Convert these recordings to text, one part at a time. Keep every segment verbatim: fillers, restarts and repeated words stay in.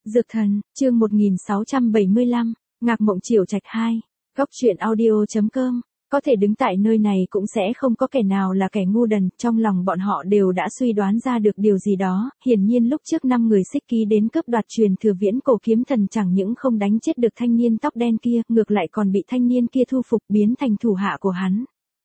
Dược thần, chương một nghìn sáu trăm bảy mươi lăm, Ngạc Mộng Chiểu Trạch hai, Góc truyện audio chấm com. Có thể đứng tại nơi này cũng sẽ không có kẻ nào là kẻ ngu đần, trong lòng bọn họ đều đã suy đoán ra được điều gì đó, hiển nhiên lúc trước năm người xích ký đến cướp đoạt truyền thừa viễn cổ kiếm thần chẳng những không đánh chết được thanh niên tóc đen kia, ngược lại còn bị thanh niên kia thu phục biến thành thủ hạ của hắn.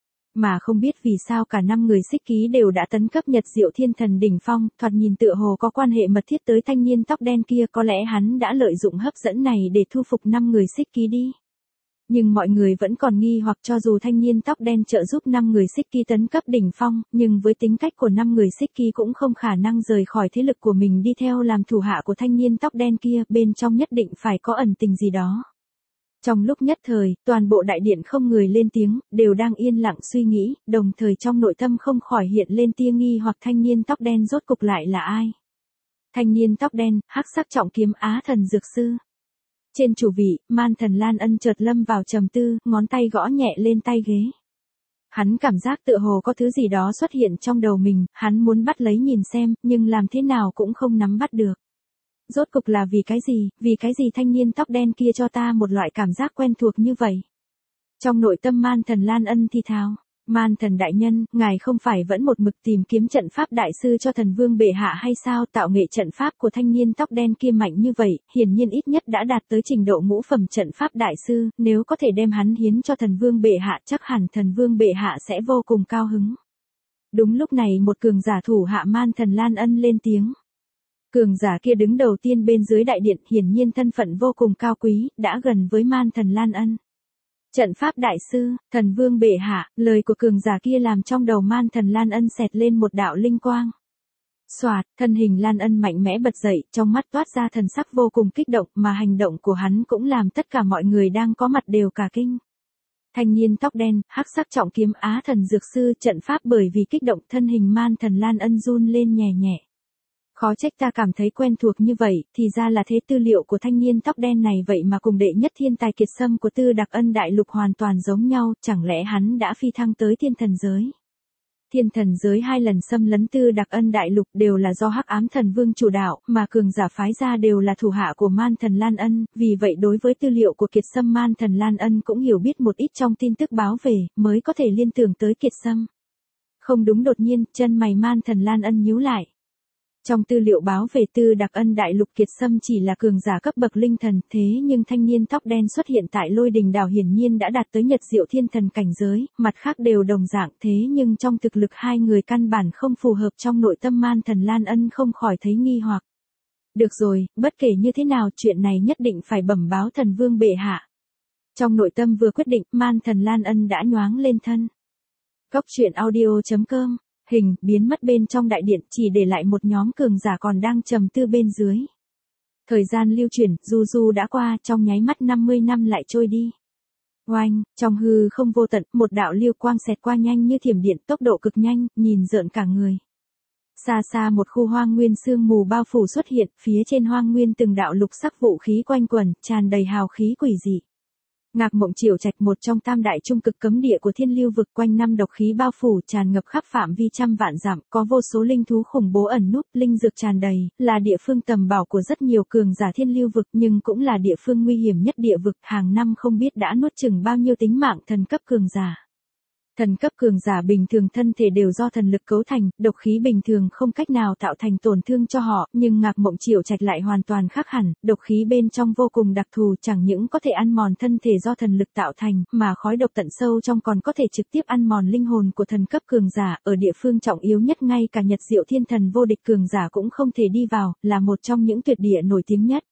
Mà không biết vì sao cả năm người xích ký đều đã tấn cấp Nhật Diệu Thiên Thần đỉnh phong, thoạt nhìn tựa hồ có quan hệ mật thiết tới thanh niên tóc đen kia, có lẽ hắn đã lợi dụng hấp dẫn này để thu phục năm người xích ký đi. Nhưng mọi người vẫn còn nghi hoặc cho dù thanh niên tóc đen trợ giúp năm người xích ký tấn cấp đỉnh phong, nhưng với tính cách của năm người xích ký cũng không khả năng rời khỏi thế lực của mình đi theo làm thủ hạ của thanh niên tóc đen kia, bên trong nhất định phải có ẩn tình gì đó. Trong lúc nhất thời, toàn bộ đại điện không người lên tiếng, đều đang yên lặng suy nghĩ, đồng thời trong nội tâm không khỏi hiện lên tia nghi hoặc thanh niên tóc đen rốt cục lại là ai. Thanh niên tóc đen, hắc sắc trọng kiếm Á Thần Dược Sư. Trên chủ vị, Man Thần Lan Ân chợt lâm vào trầm tư, ngón tay gõ nhẹ lên tay ghế. Hắn cảm giác tựa hồ có thứ gì đó xuất hiện trong đầu mình, hắn muốn bắt lấy nhìn xem, nhưng làm thế nào cũng không nắm bắt được. Rốt cục là vì cái gì, vì cái gì thanh niên tóc đen kia cho ta một loại cảm giác quen thuộc như vậy. Trong nội tâm Man Thần Lan Ân thi thào, Man Thần đại nhân, ngài không phải vẫn một mực tìm kiếm trận pháp đại sư cho thần vương bệ hạ hay sao? Tạo nghệ trận pháp của thanh niên tóc đen kia mạnh như vậy, hiển nhiên ít nhất đã đạt tới trình độ ngũ phẩm trận pháp đại sư, nếu có thể đem hắn hiến cho thần vương bệ hạ chắc hẳn thần vương bệ hạ sẽ vô cùng cao hứng. Đúng lúc này một cường giả thủ hạ Man Thần Lan Ân lên tiếng. Cường giả kia đứng đầu tiên bên dưới đại điện, hiển nhiên thân phận vô cùng cao quý, đã gần với Man Thần Lan Ân. Trận pháp đại sư, thần vương bệ hạ, lời của cường giả kia làm trong đầu Man Thần Lan Ân xẹt lên một đạo linh quang. Xoạt, thân hình Lan Ân mạnh mẽ bật dậy, trong mắt toát ra thần sắc vô cùng kích động, mà hành động của hắn cũng làm tất cả mọi người đang có mặt đều cả kinh. Thanh niên tóc đen, hắc sắc trọng kiếm Á Thần Dược Sư, trận pháp bởi vì kích động thân hình Man Thần Lan Ân run lên nhẹ nhẹ. Khó trách ta cảm thấy quen thuộc như vậy, thì ra là thế, tư liệu của thanh niên tóc đen này vậy mà cùng đệ nhất thiên tài kiệt sâm của Tư Đặc Ân Đại Lục hoàn toàn giống nhau, chẳng lẽ hắn đã phi thăng tới thiên thần giới? Thiên thần giới hai lần xâm lấn Tư Đặc Ân Đại Lục đều là do Hắc Ám Thần Vương chủ đạo, mà cường giả phái ra đều là thủ hạ của Man Thần Lan Ân, vì vậy đối với tư liệu của kiệt sâm Man Thần Lan Ân cũng hiểu biết một ít trong tin tức báo về, mới có thể liên tưởng tới kiệt sâm. Không đúng, đột nhiên, chân mày Man Thần Lan Ân nhíu lại. Trong tư liệu báo về Tư Đặc Ân Đại Lục kiệt sâm chỉ là cường giả cấp bậc linh thần, thế nhưng thanh niên tóc đen xuất hiện tại Lôi Đình Đảo hiển nhiên đã đạt tới Nhật Diệu Thiên Thần cảnh giới, mặt khác đều đồng dạng, thế nhưng trong thực lực hai người căn bản không phù hợp, trong nội tâm Man Thần Lan Ân không khỏi thấy nghi hoặc. Được rồi, bất kể như thế nào, chuyện này nhất định phải bẩm báo thần vương bệ hạ. Trong nội tâm vừa quyết định, Man Thần Lan Ân đã nhoáng lên thân. Góc truyện audio chấm com. Hình, biến mất bên trong đại điện, chỉ để lại một nhóm cường giả còn đang trầm tư bên dưới. Thời gian lưu chuyển, du du đã qua, trong nháy mắt năm mươi năm lại trôi đi. Oanh, trong hư không vô tận, một đạo lưu quang xẹt qua nhanh như thiểm điện, tốc độ cực nhanh, nhìn rợn cả người. Xa xa một khu hoang nguyên sương mù bao phủ xuất hiện, phía trên hoang nguyên từng đạo lục sắc vũ khí quanh quẩn, tràn đầy hào khí quỷ dị. Ngạc Mộng Chiểu Trạch, một trong tam đại trung cực cấm địa của thiên lưu vực, quanh năm độc khí bao phủ tràn ngập khắp phạm vi trăm vạn dặm, có vô số linh thú khủng bố ẩn núp, linh dược tràn đầy, là địa phương tầm bảo của rất nhiều cường giả thiên lưu vực, nhưng cũng là địa phương nguy hiểm nhất địa vực, hàng năm không biết đã nuốt chửng bao nhiêu tính mạng thần cấp cường giả. Thần cấp cường giả bình thường thân thể đều do thần lực cấu thành, độc khí bình thường không cách nào tạo thành tổn thương cho họ, nhưng Ngạc Mộng Chiểu Trạch lại hoàn toàn khác hẳn, độc khí bên trong vô cùng đặc thù, chẳng những có thể ăn mòn thân thể do thần lực tạo thành, mà khói độc tận sâu trong còn có thể trực tiếp ăn mòn linh hồn của thần cấp cường giả, ở địa phương trọng yếu nhất ngay cả Nhật Diệu Thiên Thần vô địch cường giả cũng không thể đi vào, là một trong những tuyệt địa nổi tiếng nhất.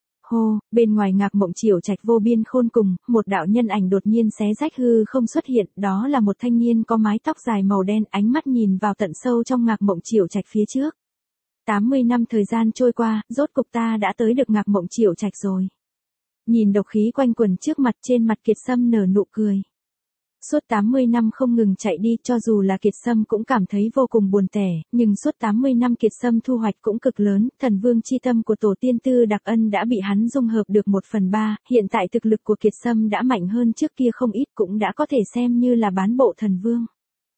Hô, bên ngoài Ngạc Mộng Chiểu Trạch vô biên khôn cùng, một đạo nhân ảnh đột nhiên xé rách hư không xuất hiện, đó là một thanh niên có mái tóc dài màu đen, ánh mắt nhìn vào tận sâu trong Ngạc Mộng Chiểu Trạch phía trước. tám mươi năm thời gian trôi qua, rốt cục ta đã tới được Ngạc Mộng Chiểu Trạch rồi. Nhìn độc khí quanh quẩn trước mặt, trên mặt kiệt sâm nở nụ cười. Suốt tám mươi năm không ngừng chạy đi, cho dù là kiệt sâm cũng cảm thấy vô cùng buồn tẻ, nhưng suốt tám mươi năm kiệt sâm thu hoạch cũng cực lớn, thần vương chi tâm của tổ tiên Tư Đặc Ân đã bị hắn dung hợp được một phần ba, hiện tại thực lực của kiệt sâm đã mạnh hơn trước kia không ít, cũng đã có thể xem như là bán bộ thần vương.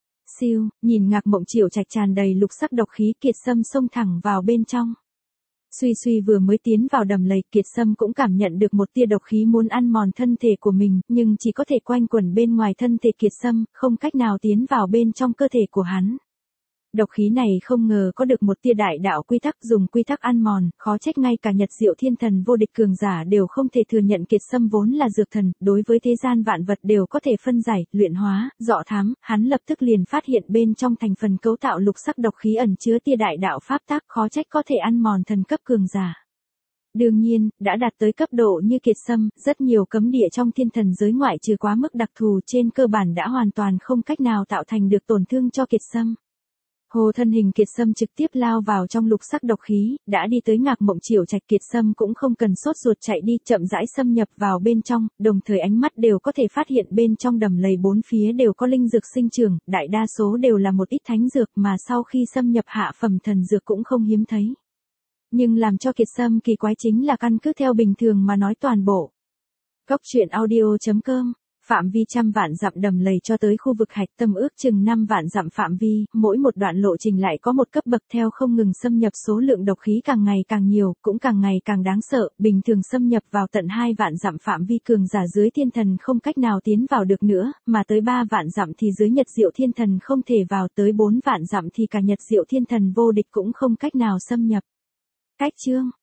Siêu, nhìn Ngạc Mộng Chiểu Trạch tràn đầy lục sắc độc khí, kiệt sâm xông thẳng vào bên trong. Suy Suy vừa mới tiến vào đầm lầy, Kiệt Sâm cũng cảm nhận được một tia độc khí muốn ăn mòn thân thể của mình, nhưng chỉ có thể quanh quẩn bên ngoài thân thể Kiệt Sâm, không cách nào tiến vào bên trong cơ thể của hắn. Độc khí này không ngờ có được một tia đại đạo quy tắc, dùng quy tắc ăn mòn, khó trách ngay cả Nhật Diệu Thiên Thần vô địch cường giả đều không thể thừa nhận Kiệt Sâm vốn là dược thần, đối với thế gian vạn vật đều có thể phân giải, luyện hóa, dọ thám, hắn lập tức liền phát hiện bên trong thành phần cấu tạo lục sắc độc khí ẩn chứa tia đại đạo pháp tác, khó trách có thể ăn mòn thần cấp cường giả. Đương nhiên, đã đạt tới cấp độ như Kiệt Sâm, rất nhiều cấm địa trong thiên thần giới ngoại trừ quá mức đặc thù trên cơ bản đã hoàn toàn không cách nào tạo thành được tổn thương cho Kiệt Sâm. Hồ thân hình Kiệt Sâm trực tiếp lao vào trong lục sắc độc khí, đã đi tới Ngạc Mộng Chiểu Trạch. Kiệt Sâm cũng không cần sốt ruột chạy đi, chậm rãi xâm nhập vào bên trong, đồng thời ánh mắt đều có thể phát hiện bên trong đầm lầy bốn phía đều có linh dược sinh trưởng, đại đa số đều là một ít thánh dược mà sau khi xâm nhập hạ phẩm thần dược cũng không hiếm thấy. Nhưng làm cho Kiệt Sâm kỳ quái chính là căn cứ theo bình thường mà nói toàn bộ. Cốc truyện audio chấm com Phạm vi trăm vạn dặm đầm lầy cho tới khu vực hạch tâm ước chừng năm vạn dặm phạm vi, mỗi một đoạn lộ trình lại có một cấp bậc theo không ngừng xâm nhập, số lượng độc khí càng ngày càng nhiều, cũng càng ngày càng đáng sợ, bình thường xâm nhập vào tận hai vạn dặm phạm vi cường giả dưới thiên thần không cách nào tiến vào được nữa, mà tới ba vạn dặm thì dưới Nhật Diệu Thiên Thần không thể vào, tới bốn vạn dặm thì cả Nhật Diệu Thiên Thần vô địch cũng không cách nào xâm nhập. Cách chương